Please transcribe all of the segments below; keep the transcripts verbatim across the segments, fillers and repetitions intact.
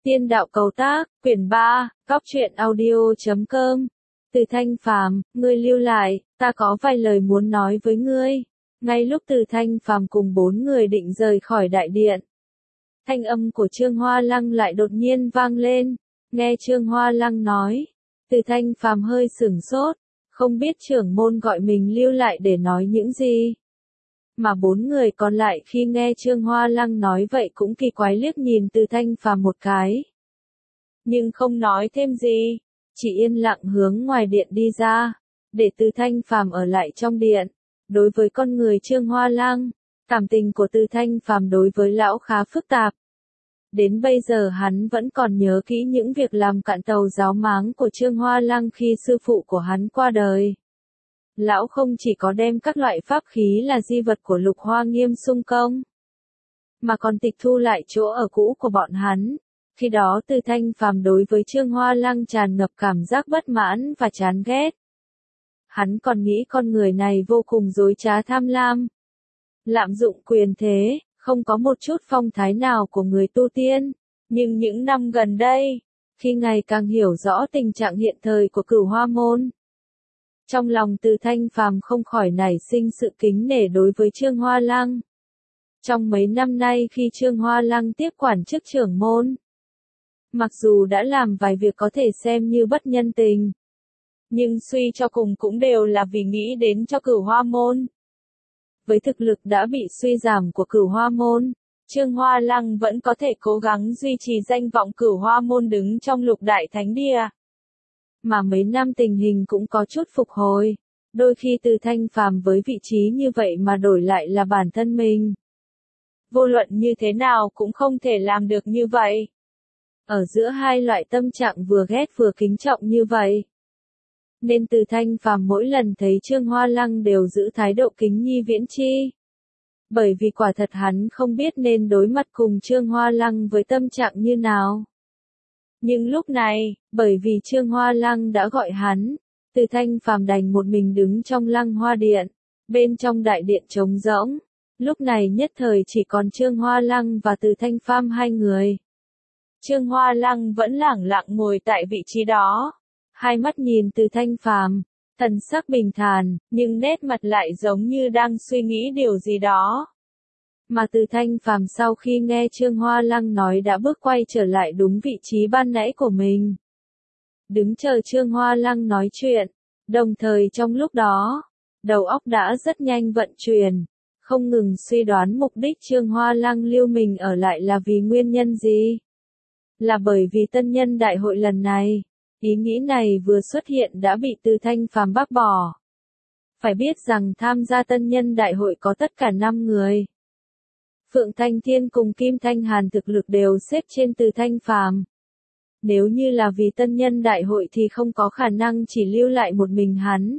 Tiên đạo cầu tác, quyển ba, cóc truyện audio chấm com. Từ Thanh Phàm, ngươi lưu lại, ta có vài lời muốn nói với ngươi. Ngay lúc Từ Thanh Phàm cùng bốn người định rời khỏi đại điện, thanh âm của Trương Hoa Lăng lại đột nhiên vang lên. Nghe Trương Hoa Lăng nói, Từ Thanh Phàm hơi sửng sốt, không biết trưởng môn gọi mình lưu lại để nói những gì. Mà bốn người còn lại khi nghe Trương Hoa Lăng nói vậy cũng kỳ quái liếc nhìn Từ Thanh Phàm một cái. Nhưng không nói thêm gì, chỉ yên lặng hướng ngoài điện đi ra, để Từ Thanh Phàm ở lại trong điện. Đối với con người Trương Hoa Lăng, cảm tình của Từ Thanh Phàm đối với lão khá phức tạp. Đến bây giờ hắn vẫn còn nhớ kỹ những việc làm cạn tàu giáo máng của Trương Hoa Lăng khi sư phụ của hắn qua đời. Lão không chỉ có đem các loại pháp khí là di vật của Lục Hoa Nghiêm xung công, mà còn tịch thu lại chỗ ở cũ của bọn hắn. Khi đó Từ Thanh Phàm đối với Trương Hoa Lăng tràn ngập cảm giác bất mãn và chán ghét. Hắn còn nghĩ con người này vô cùng dối trá tham lam, lạm dụng quyền thế, không có một chút phong thái nào của người tu tiên. Nhưng những năm gần đây, khi ngày càng hiểu rõ tình trạng hiện thời của Cửu Hoa Môn, trong lòng Từ Thanh Phàm không khỏi nảy sinh sự kính nể đối với Trương Hoa Lăng. Trong mấy năm nay khi Trương Hoa Lăng tiếp quản chức trưởng môn, mặc dù đã làm vài việc có thể xem như bất nhân tình, nhưng suy cho cùng cũng đều là vì nghĩ đến cho Cửu Hoa Môn. Với thực lực đã bị suy giảm của Cửu Hoa Môn, Trương Hoa Lăng vẫn có thể cố gắng duy trì danh vọng Cửu Hoa Môn đứng trong lục đại thánh địa. Mà mấy năm tình hình cũng có chút phục hồi, đôi khi Từ Thanh Phàm với vị trí như vậy mà đổi lại là bản thân mình. Vô luận như thế nào cũng không thể làm được như vậy. Ở giữa hai loại tâm trạng vừa ghét vừa kính trọng như vậy, nên Từ Thanh Phàm mỗi lần thấy Trương Hoa Lăng đều giữ thái độ kính nhi viễn chi. Bởi vì quả thật hắn không biết nên đối mặt cùng Trương Hoa Lăng với tâm trạng như nào. Nhưng lúc này, bởi vì Trương Hoa Lăng đã gọi hắn, Từ Thanh Phàm đành một mình đứng trong Lăng Hoa Điện, bên trong đại điện trống rỗng. Lúc này nhất thời chỉ còn Trương Hoa Lăng và Từ Thanh Phàm hai người. Trương Hoa Lăng vẫn lẳng lặng ngồi tại vị trí đó, hai mắt nhìn Từ Thanh Phàm, thần sắc bình thản, nhưng nét mặt lại giống như đang suy nghĩ điều gì đó. Mà Từ Thanh Phàm sau khi nghe Trương Hoa Lăng nói đã bước quay trở lại đúng vị trí ban nãy của mình, đứng chờ Trương Hoa Lăng nói chuyện. Đồng thời trong lúc đó, đầu óc đã rất nhanh vận chuyển, không ngừng suy đoán mục đích Trương Hoa Lăng lưu mình ở lại là vì nguyên nhân gì. Là bởi vì tân nhân đại hội lần này. Ý nghĩ này vừa xuất hiện đã bị Từ Thanh Phàm bác bỏ. Phải biết rằng tham gia tân nhân đại hội có tất cả năm người. Phượng Thanh Thiên cùng Kim Thanh Hàn thực lực đều xếp trên Từ Thanh Phàm. Nếu như là vì tân nhân đại hội thì không có khả năng chỉ lưu lại một mình hắn.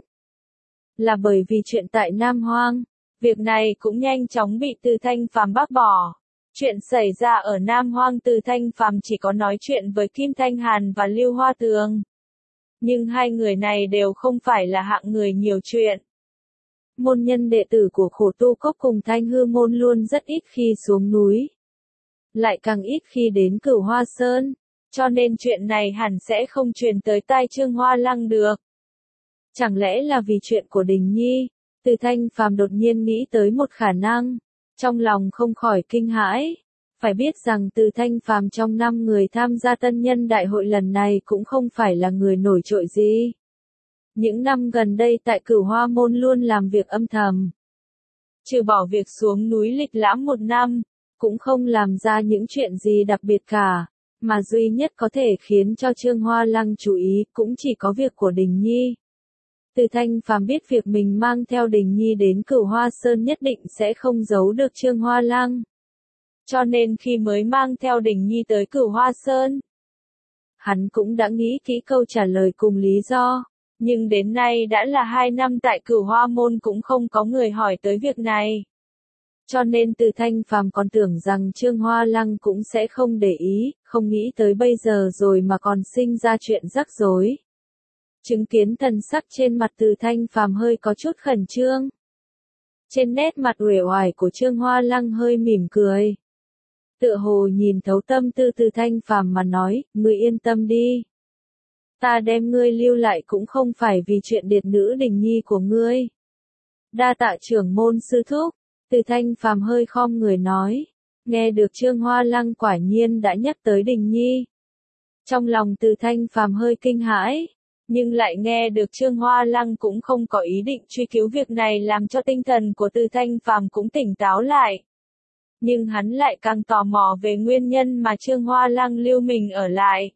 Là bởi vì chuyện tại Nam Hoang, việc này cũng nhanh chóng bị Từ Thanh Phàm bác bỏ. Chuyện xảy ra ở Nam Hoang Từ Thanh Phàm chỉ có nói chuyện với Kim Thanh Hàn và Lưu Hoa Tường. Nhưng hai người này đều không phải là hạng người nhiều chuyện. Môn nhân đệ tử của Khổ Tu Cốc cùng Thanh Hư Môn luôn rất ít khi xuống núi. Lại càng ít khi đến Cửu Hoa Sơn. Cho nên chuyện này hẳn sẽ không truyền tới tai Trương Hoa Lăng được. Chẳng lẽ là vì chuyện của Đình Nhi? Từ Thanh Phàm đột nhiên nghĩ tới một khả năng. Trong lòng không khỏi kinh hãi. Phải biết rằng Từ Thanh Phàm trong năm người tham gia tân nhân đại hội lần này cũng không phải là người nổi trội gì. Những năm gần đây tại Cửu Hoa Môn luôn làm việc âm thầm. Trừ bỏ việc xuống núi lịch lãm một năm, cũng không làm ra những chuyện gì đặc biệt cả. Mà duy nhất có thể khiến cho Trương Hoa Lăng chú ý cũng chỉ có việc của Đình Nhi. Từ Thanh Phàm biết việc mình mang theo Đình Nhi đến Cửu Hoa Sơn nhất định sẽ không giấu được Trương Hoa Lăng. Cho nên khi mới mang theo Đình Nhi tới Cửu Hoa Sơn, hắn cũng đã nghĩ kỹ câu trả lời cùng lý do. Nhưng đến nay đã là hai năm tại Cửu Hoa Môn cũng không có người hỏi tới việc này. Cho nên Từ Thanh Phàm còn tưởng rằng Trương Hoa Lăng cũng sẽ không để ý, không nghĩ tới bây giờ rồi mà còn sinh ra chuyện rắc rối. Chứng kiến thần sắc trên mặt Từ Thanh Phàm hơi có chút khẩn trương. Trên nét mặt uể oải của Trương Hoa Lăng hơi mỉm cười. Tựa hồ nhìn thấu tâm tư Từ Thanh Phàm mà nói, ngươi yên tâm đi. Ta đem ngươi lưu lại cũng không phải vì chuyện điệt nữ Đình Nhi của ngươi. Đa tạ trưởng môn sư thúc, Từ Thanh Phàm hơi khom người nói. Nghe được Trương Hoa Lăng quả nhiên đã nhắc tới Đình Nhi. Trong lòng Từ Thanh Phàm hơi kinh hãi, nhưng lại nghe được Trương Hoa Lăng cũng không có ý định truy cứu việc này làm cho tinh thần của Từ Thanh Phàm cũng tỉnh táo lại. Nhưng hắn lại càng tò mò về nguyên nhân mà Trương Hoa Lăng lưu mình ở lại.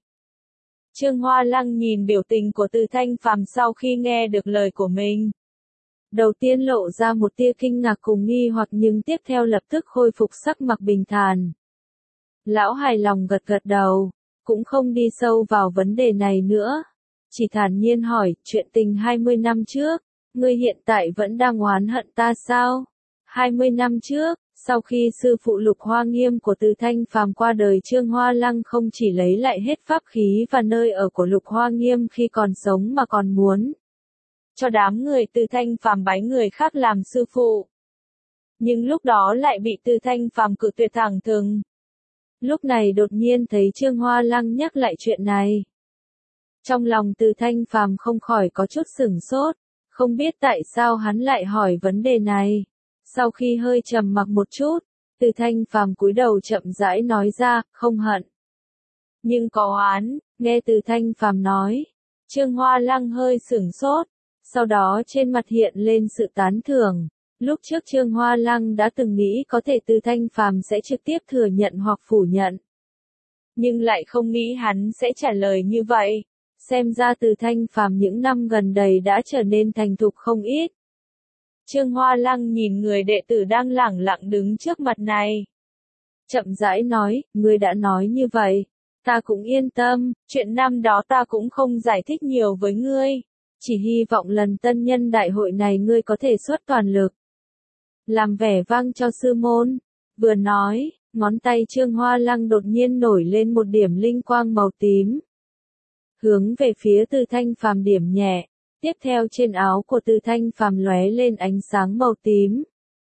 Trương Hoa Lăng nhìn biểu tình của Từ Thanh Phàm sau khi nghe được lời của mình. Đầu tiên lộ ra một tia kinh ngạc cùng nghi hoặc nhưng tiếp theo lập tức khôi phục sắc mặt bình thản. Lão hài lòng gật gật đầu, cũng không đi sâu vào vấn đề này nữa. Chỉ thản nhiên hỏi, chuyện tình hai mươi năm trước, ngươi hiện tại vẫn đang oán hận ta sao? hai mươi năm trước, sau khi sư phụ Lục Hoa Nghiêm của Từ Thanh Phàm qua đời, Trương Hoa Lăng không chỉ lấy lại hết pháp khí và nơi ở của Lục Hoa Nghiêm khi còn sống mà còn muốn cho đám người Từ Thanh Phàm bái người khác làm sư phụ. Nhưng lúc đó lại bị Từ Thanh Phàm cự tuyệt thẳng thừng. Lúc này đột nhiên thấy Trương Hoa Lăng nhắc lại chuyện này. Trong lòng Từ Thanh Phàm không khỏi có chút sửng sốt, không biết tại sao hắn lại hỏi vấn đề này. Sau khi hơi trầm mặc một chút, Từ Thanh Phàm cúi đầu chậm rãi nói ra, không hận. Nhưng có oán, nghe Từ Thanh Phàm nói, Trương Hoa Lăng hơi sửng sốt, sau đó trên mặt hiện lên sự tán thưởng. Lúc trước Trương Hoa Lăng đã từng nghĩ có thể Từ Thanh Phàm sẽ trực tiếp thừa nhận hoặc phủ nhận. Nhưng lại không nghĩ hắn sẽ trả lời như vậy. Xem ra Từ Thanh Phàm những năm gần đây đã trở nên thành thục không ít. Trương Hoa Lăng nhìn người đệ tử đang lẳng lặng đứng trước mặt này. Chậm rãi nói, ngươi đã nói như vậy, ta cũng yên tâm, chuyện năm đó ta cũng không giải thích nhiều với ngươi. Chỉ hy vọng lần tân nhân đại hội này ngươi có thể xuất toàn lực. Làm vẻ vang cho sư môn. Vừa nói, ngón tay Trương Hoa Lăng đột nhiên nổi lên một điểm linh quang màu tím. Hướng về phía Từ Thanh Phàm điểm nhẹ. Tiếp theo trên áo của Từ Thanh Phàm lóe lên ánh sáng màu tím.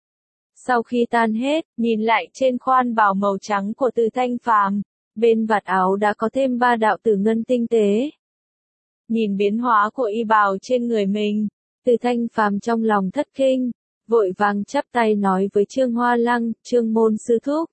Sau khi tan hết, nhìn lại trên khoan bào màu trắng của Từ Thanh Phàm, bên vạt áo đã có thêm ba đạo tử ngân tinh tế. Nhìn biến hóa của y bào trên người mình, Từ Thanh Phàm trong lòng thất kinh, vội vàng chắp tay nói với Trương Hoa Lăng, Trương môn sư thúc.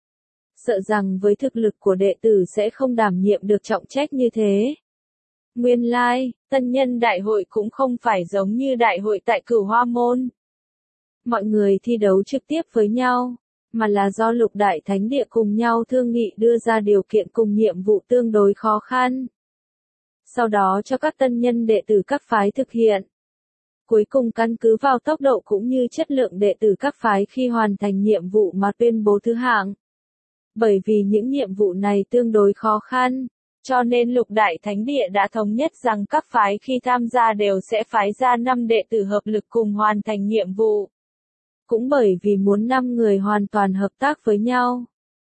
Sợ rằng với thực lực của đệ tử sẽ không đảm nhiệm được trọng trách như thế. Nguyên lai, tân nhân đại hội cũng không phải giống như đại hội tại Cửu Hoa Môn. Mọi người thi đấu trực tiếp với nhau, mà là do Lục Đại Thánh Địa cùng nhau thương nghị đưa ra điều kiện cùng nhiệm vụ tương đối khó khăn. Sau đó cho các tân nhân đệ tử các phái thực hiện. Cuối cùng căn cứ vào tốc độ cũng như chất lượng đệ tử các phái khi hoàn thành nhiệm vụ mà tuyên bố thứ hạng. Bởi vì những nhiệm vụ này tương đối khó khăn, cho nên Lục Đại Thánh Địa đã thống nhất rằng các phái khi tham gia đều sẽ phái ra năm đệ tử hợp lực cùng hoàn thành nhiệm vụ. Cũng bởi vì muốn năm người hoàn toàn hợp tác với nhau,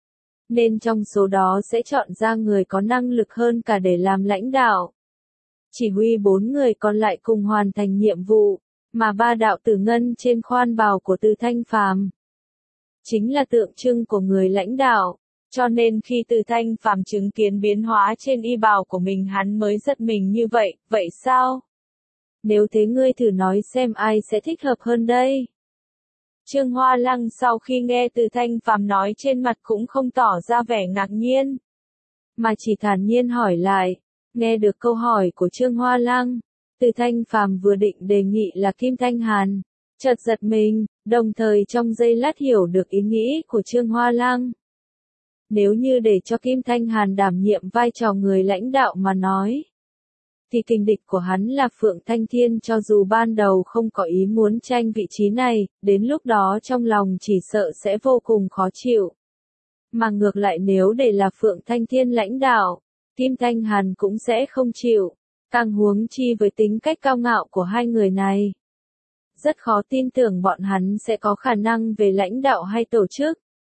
nên trong số đó sẽ chọn ra người có năng lực hơn cả để làm lãnh đạo. Chỉ huy bốn người còn lại cùng hoàn thành nhiệm vụ, mà ba đạo tử ngân trên khoan bào của Từ Thanh Phàm chính là tượng trưng của người lãnh đạo, cho nên khi Từ Thanh Phàm chứng kiến biến hóa trên y bào của mình hắn mới giật mình như vậy, vậy sao? Nếu thế ngươi thử nói xem ai sẽ thích hợp hơn đây? Trương Hoa Lăng sau khi nghe Từ Thanh Phàm nói trên mặt cũng không tỏ ra vẻ ngạc nhiên, mà chỉ thản nhiên hỏi lại. Nghe được câu hỏi của Trương Hoa Lăng, Từ Thanh Phàm vừa định đề nghị là Kim Thanh Hàn, chợt giật mình, đồng thời trong giây lát hiểu được ý nghĩ của Trương Hoa Lăng. Nếu như để cho Kim Thanh Hàn đảm nhiệm vai trò người lãnh đạo mà nói, thì kình địch của hắn là Phượng Thanh Thiên cho dù ban đầu không có ý muốn tranh vị trí này, đến lúc đó trong lòng chỉ sợ sẽ vô cùng khó chịu. Mà ngược lại nếu để là Phượng Thanh Thiên lãnh đạo, Kim Thanh Hàn cũng sẽ không chịu, càng huống chi với tính cách cao ngạo của hai người này. Rất khó tin tưởng bọn hắn sẽ có khả năng về lãnh đạo hay tổ chức.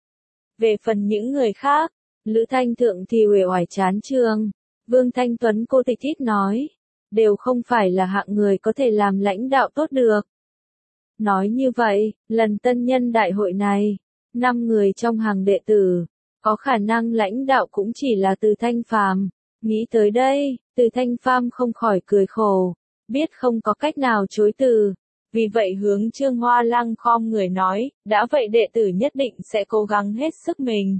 Về phần những người khác, Lữ Thanh Thượng thì uể oải chán trường, Vương Thanh Tuấn cô tịch ít nói, đều không phải là hạng người có thể làm lãnh đạo tốt được. Nói như vậy, lần tân nhân đại hội này, năm người trong hàng đệ tử, Có khả năng lãnh đạo cũng chỉ là Từ Thanh Phàm. Nghĩ tới đây, Từ Thanh Phàm không khỏi cười khổ, biết không có cách nào chối từ. Vì vậy hướng Trương Hoa Lăng khom người nói, đã vậy đệ tử nhất định sẽ cố gắng hết sức mình.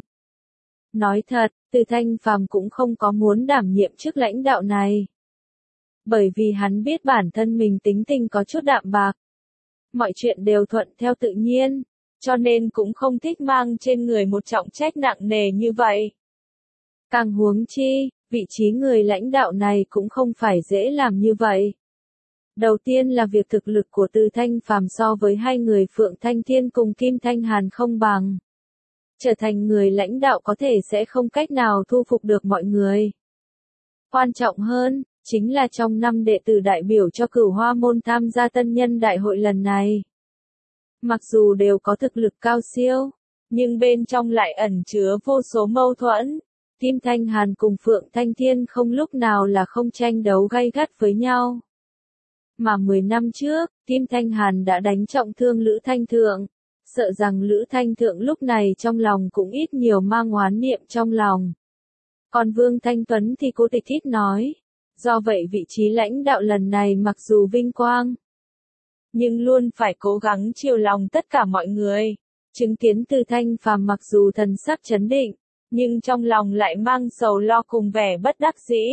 Nói thật, Từ Thanh Phàm cũng không có muốn đảm nhiệm chức lãnh đạo này. Bởi vì hắn biết bản thân mình tính tình có chút đạm bạc. Mọi chuyện đều thuận theo tự nhiên, cho nên cũng không thích mang trên người một trọng trách nặng nề như vậy. Càng huống chi, vị trí người lãnh đạo này cũng không phải dễ làm như vậy. Đầu tiên là việc thực lực của Từ Thanh Phàm so với hai người Phượng Thanh Thiên cùng Kim Thanh Hàn không bằng. Trở thành người lãnh đạo có thể sẽ không cách nào thu phục được mọi người. Quan trọng hơn, chính là trong năm đệ tử đại biểu cho Cửu Hoa môn tham gia tân nhân đại hội lần này. Mặc dù đều có thực lực cao siêu, nhưng bên trong lại ẩn chứa vô số mâu thuẫn. Kim Thanh Hàn cùng Phượng Thanh Thiên không lúc nào là không tranh đấu gay gắt với nhau. Mà mười năm trước, Kim Thanh Hàn đã đánh trọng thương Lữ Thanh Thượng, sợ rằng Lữ Thanh Thượng lúc này trong lòng cũng ít nhiều mang oán niệm trong lòng. Còn Vương Thanh Tuấn thì cô tịch ít nói, do vậy vị trí lãnh đạo lần này mặc dù vinh quang, nhưng luôn phải cố gắng chiều lòng tất cả mọi người. Chứng kiến Từ Thanh Phàm mặc dù thần sắc trấn định, nhưng trong lòng lại mang sầu lo cùng vẻ bất đắc dĩ.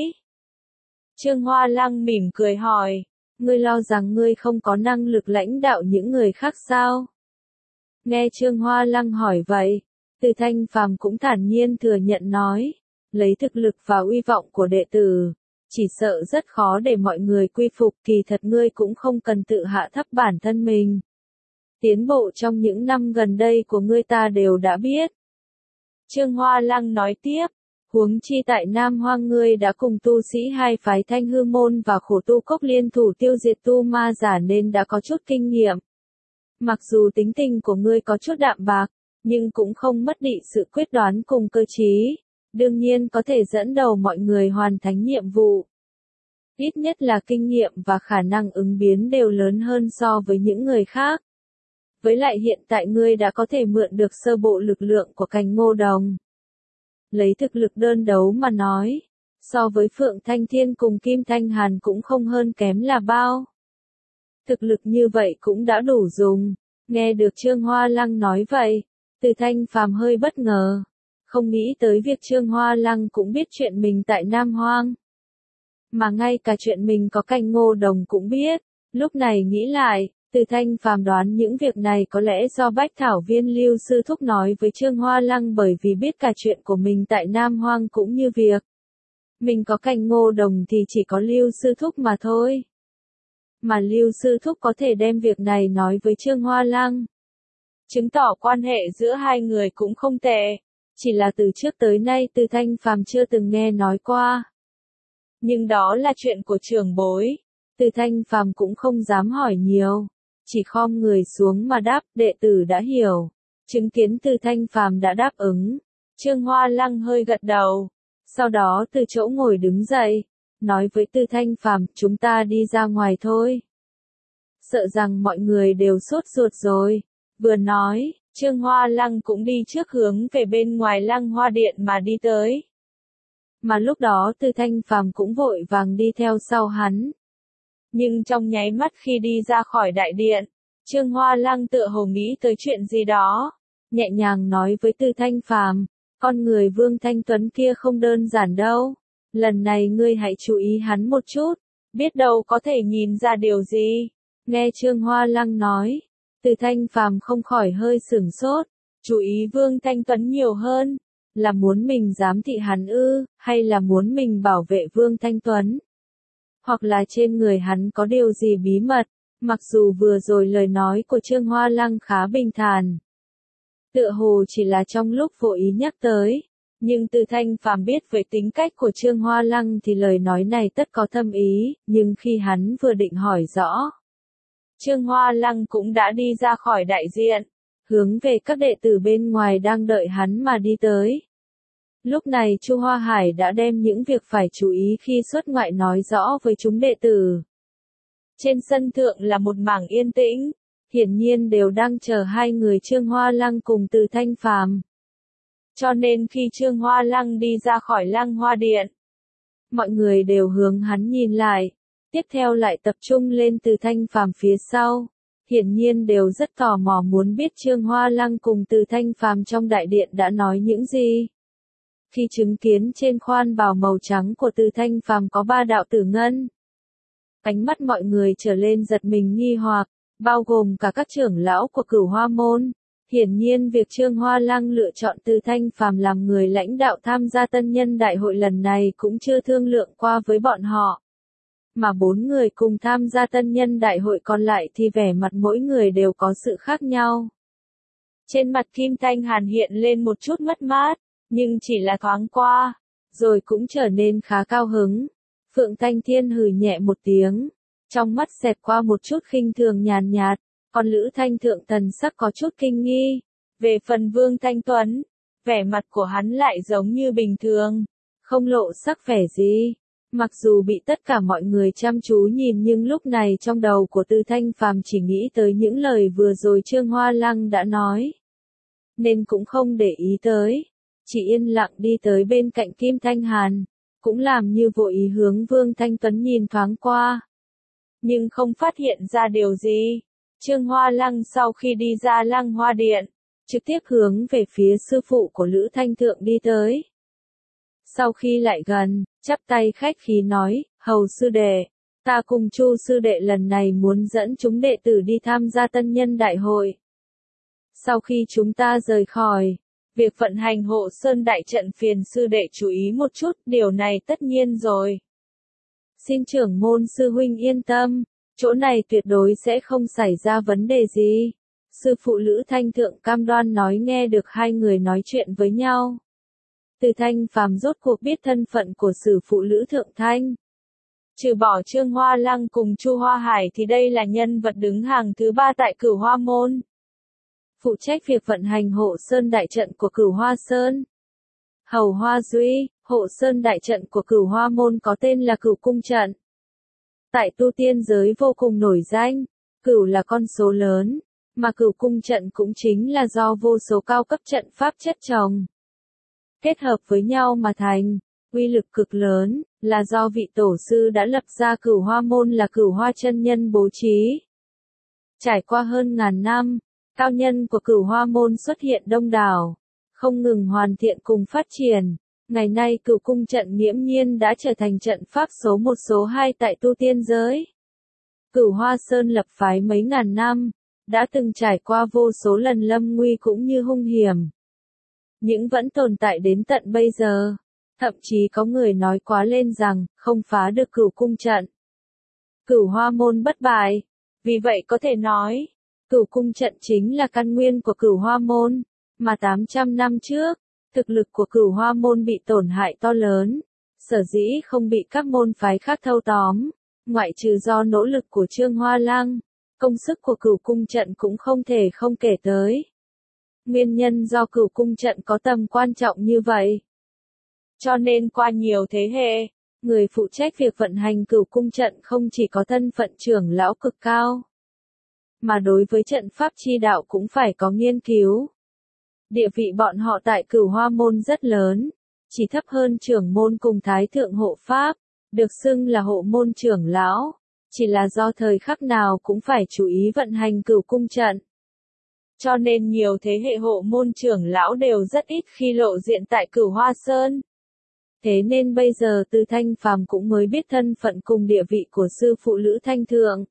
Trương Hoa Lăng mỉm cười hỏi, ngươi lo rằng ngươi không có năng lực lãnh đạo những người khác sao? Nghe Trương Hoa Lăng hỏi vậy, Từ Thanh Phàm cũng thản nhiên thừa nhận nói, lấy thực lực và uy vọng của đệ tử, chỉ sợ rất khó để mọi người quy phục, kỳ thật ngươi cũng không cần tự hạ thấp bản thân mình. Tiến bộ trong những năm gần đây của ngươi ta đều đã biết. Trương Hoa Lăng nói tiếp, huống chi tại Nam Hoang ngươi đã cùng tu sĩ hai phái Thanh Hư môn và Khổ Tu Cốc liên thủ tiêu diệt tu ma giả nên đã có chút kinh nghiệm. Mặc dù tính tình của ngươi có chút đạm bạc, nhưng cũng không mất đi sự quyết đoán cùng cơ trí, đương nhiên có thể dẫn đầu mọi người hoàn thành nhiệm vụ. Ít nhất là kinh nghiệm và khả năng ứng biến đều lớn hơn so với những người khác. Với lại hiện tại ngươi đã có thể mượn được sơ bộ lực lượng của cành Ngô Đồng. Lấy thực lực đơn đấu mà nói, so với Phượng Thanh Thiên cùng Kim Thanh Hàn cũng không hơn kém là bao. Thực lực như vậy cũng đã đủ dùng. Nghe được Trương Hoa Lăng nói vậy, Từ Thanh Phàm hơi bất ngờ, không nghĩ tới việc Trương Hoa Lăng cũng biết chuyện mình tại Nam Hoang. Mà ngay cả chuyện mình có cành Ngô Đồng cũng biết, lúc này nghĩ lại, Từ Thanh Phàm đoán những việc này có lẽ do Bách Thảo Viên Lưu Sư Thúc nói với Trương Hoa Lăng bởi vì biết cả chuyện của mình tại Nam Hoang cũng như việc. Mình có cành Ngô Đồng thì chỉ có Lưu Sư Thúc mà thôi. Mà Lưu Sư Thúc có thể đem việc này nói với Trương Hoa Lăng. Chứng tỏ quan hệ giữa hai người cũng không tệ. Chỉ là từ trước tới nay Từ Thanh Phàm chưa từng nghe nói qua. Nhưng đó là chuyện của trưởng bối. Từ Thanh Phàm cũng không dám hỏi nhiều. Chỉ khom người xuống mà đáp, đệ tử đã hiểu. Chứng kiến Từ Thanh Phàm đã đáp ứng. Trương Hoa Lăng hơi gật đầu. Sau đó từ chỗ ngồi đứng dậy. Nói với Từ Thanh Phàm, chúng ta đi ra ngoài thôi. Sợ rằng mọi người đều sốt ruột rồi. Vừa nói, Trương Hoa Lăng cũng đi trước hướng về bên ngoài Lăng Hoa Điện mà đi tới. Mà lúc đó Từ Thanh Phàm cũng vội vàng đi theo sau hắn. Nhưng trong nháy mắt khi đi ra khỏi đại điện, Trương Hoa Lăng tựa hồ nghĩ tới chuyện gì đó. Nhẹ nhàng nói với Từ Thanh Phàm, con người Vương Thanh Tuấn kia không đơn giản đâu. Lần này ngươi hãy chú ý hắn một chút, biết đâu có thể nhìn ra điều gì. Nghe Trương Hoa Lăng nói, Từ Thanh Phàm không khỏi hơi sửng sốt, chú ý Vương Thanh Tuấn nhiều hơn, là muốn mình giám thị hắn ư, hay là muốn mình bảo vệ Vương Thanh Tuấn? Hoặc là trên người hắn có điều gì bí mật, mặc dù vừa rồi lời nói của Trương Hoa Lăng khá bình thản. Tựa hồ chỉ là trong lúc vô ý nhắc tới. Nhưng Từ Thanh Phàm biết về tính cách của Trương Hoa Lăng thì lời nói này tất có thâm ý, nhưng khi hắn vừa định hỏi rõ, Trương Hoa Lăng cũng đã đi ra khỏi đại diện, hướng về các đệ tử bên ngoài đang đợi hắn mà đi tới. Lúc này Chu Hoa Hải đã đem những việc phải chú ý khi xuất ngoại nói rõ với chúng đệ tử. Trên sân thượng là một mảng yên tĩnh, hiển nhiên đều đang chờ hai người Trương Hoa Lăng cùng Từ Thanh Phàm. Cho nên khi Trương Hoa Lăng đi ra khỏi Lăng Hoa Điện, mọi người đều hướng hắn nhìn lại, tiếp theo lại tập trung lên Từ Thanh Phàm phía sau. Hiển nhiên đều rất tò mò muốn biết Trương Hoa Lăng cùng Từ Thanh Phàm trong đại điện đã nói những gì. Khi chứng kiến trên khoan bào màu trắng của Từ Thanh Phàm có ba đạo tử ngân, ánh mắt mọi người trở lên giật mình nghi hoặc, bao gồm cả các trưởng lão của Cửu Hoa môn. Hiển nhiên việc Trương Hoa Lăng lựa chọn Từ Thanh Phàm làm người lãnh đạo tham gia tân nhân đại hội lần này cũng chưa thương lượng qua với bọn họ. Mà bốn người cùng tham gia tân nhân đại hội còn lại thì vẻ mặt mỗi người đều có sự khác nhau. Trên mặt Kim Thanh Hàn hiện lên một chút mất mát, nhưng chỉ là thoáng qua, rồi cũng trở nên khá cao hứng. Phượng Thanh Thiên hừ nhẹ một tiếng, trong mắt xẹt qua một chút khinh thường nhàn nhạt, còn Lữ Thanh Thượng thần sắc có chút kinh nghi. Về phần Vương Thanh Tuấn, vẻ mặt của hắn lại giống như bình thường, không lộ sắc vẻ gì. Mặc dù bị tất cả mọi người chăm chú nhìn nhưng lúc này trong đầu của Từ Thanh Phàm chỉ nghĩ tới những lời vừa rồi Trương Hoa Lăng đã nói, nên cũng không để ý tới, chỉ yên lặng đi tới bên cạnh Kim Thanh Hàn, cũng làm như vô ý hướng Vương Thanh Tuấn nhìn thoáng qua. Nhưng không phát hiện ra điều gì. Trương Hoa Lăng sau khi đi ra Lăng Hoa Điện, trực tiếp hướng về phía sư phụ của Lữ Thanh Thượng đi tới. Sau khi lại gần, chắp tay khách khí nói, hầu sư đệ, ta cùng Chu sư đệ lần này muốn dẫn chúng đệ tử đi tham gia tân nhân đại hội. Sau khi chúng ta rời khỏi, việc vận hành hộ sơn đại trận phiền sư đệ chú ý một chút, điều này tất nhiên rồi. Xin trưởng môn sư huynh yên tâm, chỗ này tuyệt đối sẽ không xảy ra vấn đề gì. Sư phụ Lữ Thanh Thượng cam đoan nói nghe được hai người nói chuyện với nhau. Từ Thanh Phàm rốt cuộc biết thân phận của sử phụ Lữ Thượng Thanh. Trừ bỏ Trương Hoa Lăng cùng Chu Hoa Hải thì đây là nhân vật đứng hàng thứ ba tại Cửu Hoa môn. Phụ trách việc vận hành hộ sơn đại trận của Cửu Hoa Sơn. Hầu Hoa Duy, hộ sơn đại trận của Cửu Hoa môn có tên là Cửu Cung trận. Tại tu tiên giới vô cùng nổi danh, cửu là con số lớn, mà Cửu Cung trận cũng chính là do vô số cao cấp trận pháp chất chồng kết hợp với nhau mà thành, uy lực cực lớn, là do vị tổ sư đã lập ra Cửu Hoa môn là Cửu Hoa chân nhân bố trí. Trải qua hơn ngàn năm, cao nhân của Cửu Hoa môn xuất hiện đông đảo, không ngừng hoàn thiện cùng phát triển. Ngày nay Cửu Cung trận nghiễm nhiên đã trở thành trận pháp số một số hai tại tu tiên giới. Cửu Hoa Sơn lập phái mấy ngàn năm, đã từng trải qua vô số lần lâm nguy cũng như hung hiểm, nhưng vẫn tồn tại đến tận bây giờ. Thậm chí có người nói quá lên rằng, không phá được Cửu Cung trận, Cửu Hoa môn bất bại. Vì vậy có thể nói, Cửu Cung trận chính là căn nguyên của Cửu Hoa môn, mà tám trăm năm trước, thực lực của Cửu Hoa môn bị tổn hại to lớn, sở dĩ không bị các môn phái khác thâu tóm, ngoại trừ do nỗ lực của Trương Hoa Lăng, công sức của Cửu Cung trận cũng không thể không kể tới. Nguyên nhân do Cửu Cung trận có tầm quan trọng như vậy. Cho nên qua nhiều thế hệ, người phụ trách việc vận hành Cửu Cung trận không chỉ có thân phận trưởng lão cực cao, mà đối với trận pháp chi đạo cũng phải có nghiên cứu. Địa vị bọn họ tại Cửu Hoa môn rất lớn, chỉ thấp hơn trưởng môn cùng thái thượng hộ pháp, được xưng là hộ môn trưởng lão, chỉ là do thời khắc nào cũng phải chú ý vận hành Cửu Cung trận. Cho nên nhiều thế hệ hộ môn trưởng lão đều rất ít khi lộ diện tại Cửu Hoa Sơn. Thế nên bây giờ Từ Thanh Phàm cũng mới biết thân phận cùng địa vị của sư phụ Lữ Thanh Thượng.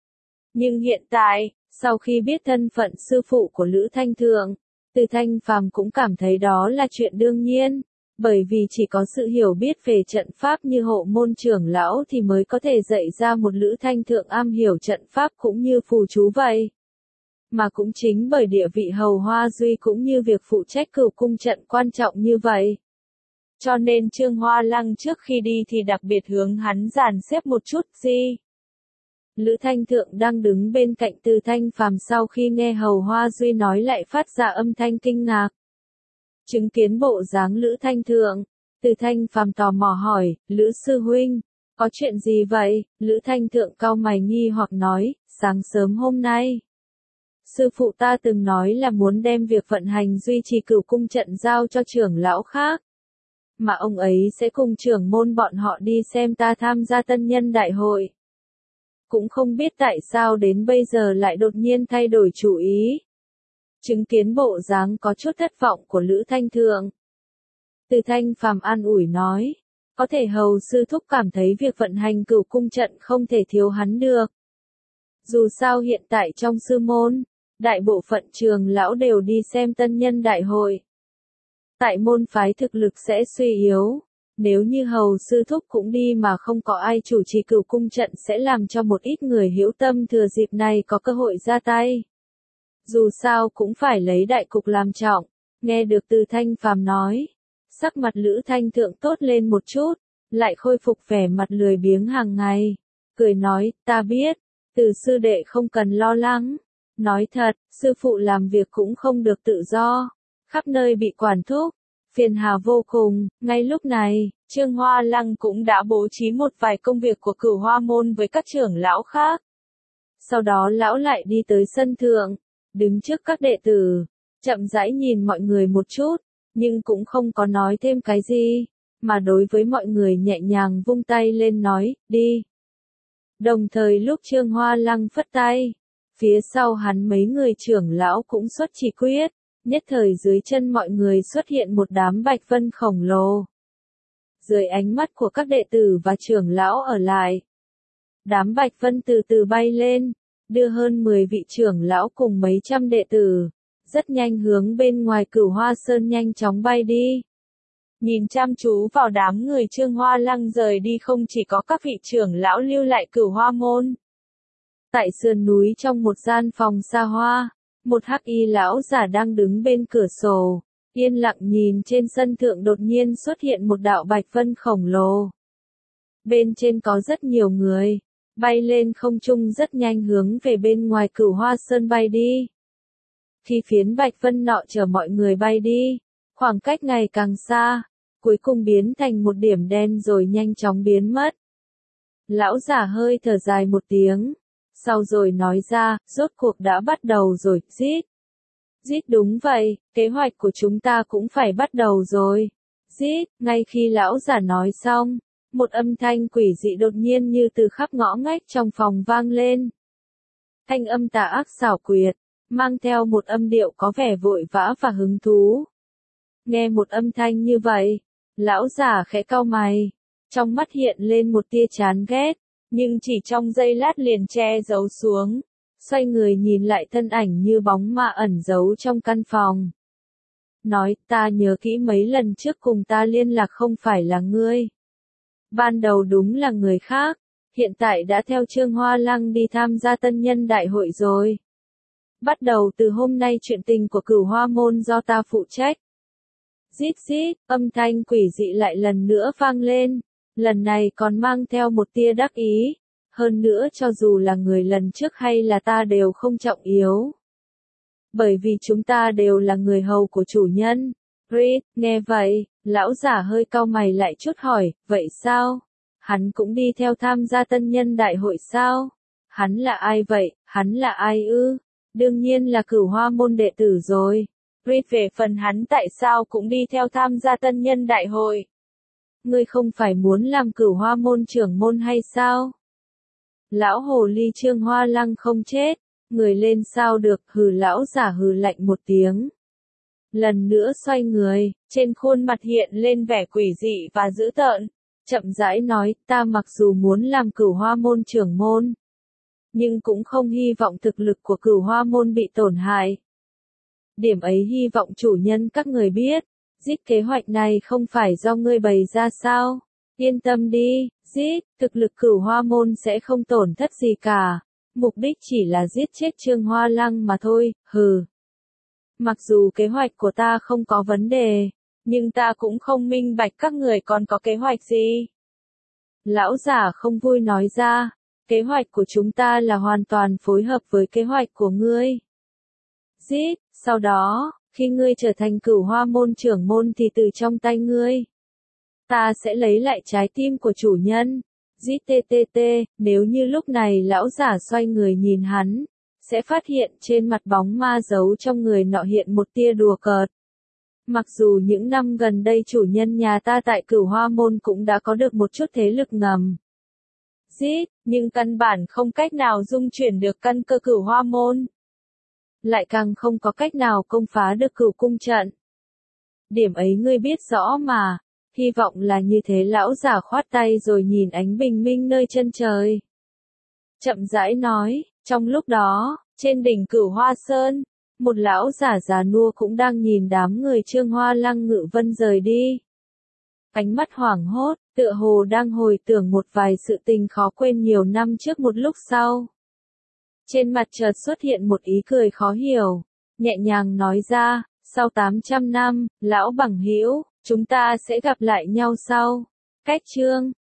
Nhưng hiện tại, sau khi biết thân phận sư phụ của Lữ Thanh Thượng, Từ Thanh Phàm cũng cảm thấy đó là chuyện đương nhiên, bởi vì chỉ có sự hiểu biết về trận pháp như hộ môn trưởng lão thì mới có thể dạy ra một Lữ Thanh Thượng am hiểu trận pháp cũng như phù chú vậy. Mà cũng chính bởi địa vị Hầu Hoa Duy cũng như việc phụ trách Cửu Cung trận quan trọng như vậy. Cho nên Trương Hoa Lăng trước khi đi thì đặc biệt hướng hắn dàn xếp một chút gì. Lữ Thanh Thượng đang đứng bên cạnh Từ Thanh Phàm sau khi nghe Hầu Hoa Duy nói lại phát ra âm thanh kinh ngạc. Chứng kiến bộ dáng Lữ Thanh Thượng, Từ Thanh Phàm tò mò hỏi, Lữ sư huynh, có chuyện gì vậy? Lữ Thanh Thượng cau mày nghi hoặc nói, sáng sớm hôm nay, Sư phụ ta từng nói là muốn đem việc vận hành duy trì cửu cung trận giao cho trưởng lão khác. Mà ông ấy sẽ cùng trưởng môn bọn họ đi xem ta tham gia tân nhân đại hội. Cũng không biết tại sao đến bây giờ lại đột nhiên thay đổi chủ ý. Chứng kiến bộ dáng có chút thất vọng của Lữ Thanh Thượng. Từ Thanh Phàm an ủi nói, có thể hầu sư thúc cảm thấy việc vận hành cửu cung trận không thể thiếu hắn được. Dù sao hiện tại trong sư môn, đại bộ phận trường lão đều đi xem tân nhân đại hội. Tại môn phái thực lực sẽ suy yếu, nếu như hầu sư thúc cũng đi mà không có ai chủ trì cửu cung trận sẽ làm cho một ít người hữu tâm thừa dịp này có cơ hội ra tay. Dù sao cũng phải lấy đại cục làm trọng, nghe được Từ Thanh Phàm nói, sắc mặt Lữ Thanh Thượng tốt lên một chút, lại khôi phục vẻ mặt lười biếng hàng ngày, cười nói, ta biết, Từ sư đệ không cần lo lắng, nói thật, sư phụ làm việc cũng không được tự do, khắp nơi bị quản thúc, phiền hà vô cùng. Ngay lúc này, Trương Hoa Lăng cũng đã bố trí một vài công việc của Cửu Hoa môn với các trưởng lão khác. Sau đó lão lại đi tới sân thượng, đứng trước các đệ tử, chậm rãi nhìn mọi người một chút, nhưng cũng không có nói thêm cái gì, mà đối với mọi người nhẹ nhàng vung tay lên nói, đi. Đồng thời lúc Trương Hoa Lăng phất tay, phía sau hắn mấy người trưởng lão cũng xuất chỉ quyết, nhất thời dưới chân mọi người xuất hiện một đám bạch vân khổng lồ. Dưới ánh mắt của các đệ tử và trưởng lão ở lại, đám bạch vân từ từ bay lên, đưa hơn mười vị trưởng lão cùng mấy trăm đệ tử, rất nhanh hướng bên ngoài Cửu Hoa Sơn nhanh chóng bay đi. Nhìn chăm chú vào đám người Trương Hoa Lăng rời đi không chỉ có các vị trưởng lão lưu lại Cửu Hoa môn. Tại sườn núi trong một gian phòng xa hoa, một hắc y lão giả đang đứng bên cửa sổ, yên lặng nhìn trên sân thượng đột nhiên xuất hiện một đạo bạch vân khổng lồ. Bên trên có rất nhiều người, bay lên không trung rất nhanh hướng về bên ngoài Cửu Hoa Sơn bay đi. Khi phiến bạch vân nọ chở mọi người bay đi, khoảng cách ngày càng xa, cuối cùng biến thành một điểm đen rồi nhanh chóng biến mất. Lão giả hơi thở dài một tiếng, sau rồi nói ra, rốt cuộc đã bắt đầu rồi, giết. Giết đúng vậy, kế hoạch của chúng ta cũng phải bắt đầu rồi. Giết, ngay khi lão giả nói xong, một âm thanh quỷ dị đột nhiên như từ khắp ngõ ngách trong phòng vang lên. Thanh âm tà ác xảo quyệt, mang theo một âm điệu có vẻ vội vã và hứng thú. Nghe một âm thanh như vậy, lão giả khẽ cau mày, trong mắt hiện lên một tia chán ghét, nhưng chỉ trong giây lát liền che giấu xuống, xoay người nhìn lại thân ảnh như bóng ma ẩn giấu trong căn phòng. Nói, ta nhớ kỹ mấy lần trước cùng ta liên lạc không phải là ngươi. Ban đầu đúng là người khác, hiện tại đã theo Trương Hoa Lăng đi tham gia tân nhân đại hội rồi. Bắt đầu từ hôm nay chuyện tình của Cửu Hoa môn do ta phụ trách. Rít rít, âm thanh quỷ dị lại lần nữa vang lên, lần này còn mang theo một tia đắc ý, hơn nữa cho dù là người lần trước hay là ta đều không trọng yếu. Bởi vì chúng ta đều là người hầu của chủ nhân. Rít, nghe vậy, lão giả hơi cau mày lại chút hỏi, vậy sao? Hắn cũng đi theo tham gia tân nhân đại hội sao? Hắn là ai vậy? Hắn là ai ư? Đương nhiên là Cửu Hoa môn đệ tử rồi. Rít, về phần hắn tại sao cũng đi theo tham gia tân nhân đại hội? Ngươi không phải muốn làm Cửu Hoa môn trưởng môn hay sao? Lão hồ ly Trương Hoa Lăng không chết, người lên sao được, hừ, lão giả hừ lạnh một tiếng. Lần nữa xoay người, trên khuôn mặt hiện lên vẻ quỷ dị và dữ tợn, chậm rãi nói, ta mặc dù muốn làm Cửu Hoa môn trưởng môn, nhưng cũng không hy vọng thực lực của Cửu Hoa môn bị tổn hại. Điểm ấy hy vọng chủ nhân các người biết, giết kế hoạch này không phải do ngươi bày ra sao? Yên tâm đi, giết, thực lực Cửu Hoa môn sẽ không tổn thất gì cả, mục đích chỉ là giết chết Trương Hoa Lăng mà thôi, hừ. Mặc dù kế hoạch của ta không có vấn đề, nhưng ta cũng không minh bạch các người còn có kế hoạch gì. Lão giả không vui nói ra, kế hoạch của chúng ta là hoàn toàn phối hợp với kế hoạch của ngươi. Giết, sau đó, khi ngươi trở thành Cửu Hoa môn trưởng môn thì từ trong tay ngươi, ta sẽ lấy lại trái tim của chủ nhân. Giết tê tê tê, nếu như lúc này lão giả xoay người nhìn hắn, sẽ phát hiện trên mặt bóng ma giấu trong người nọ hiện một tia đùa cợt. Mặc dù những năm gần đây chủ nhân nhà ta tại Cửu Hoa Môn cũng đã có được một chút thế lực ngầm. Giết, nhưng căn bản không cách nào dung chuyển được căn cơ Cửu Hoa Môn. Lại càng không có cách nào công phá được Cửu Cung trận. Điểm ấy ngươi biết rõ mà, hy vọng là như thế. Lão giả khoát tay rồi nhìn ánh bình minh nơi chân trời. Chậm rãi nói, trong lúc đó, trên đỉnh Cửu Hoa Sơn, một lão giả già nua cũng đang nhìn đám người Trương Hoa Lăng Ngự Vân rời đi. Ánh mắt hoảng hốt, tựa hồ đang hồi tưởng một vài sự tình khó quên nhiều năm trước. Một lúc sau, trên mặt chợt xuất hiện một ý cười khó hiểu, nhẹ nhàng nói ra, sau tám trăm năm, lão bằng hữu, chúng ta sẽ gặp lại nhau sau. Cách chương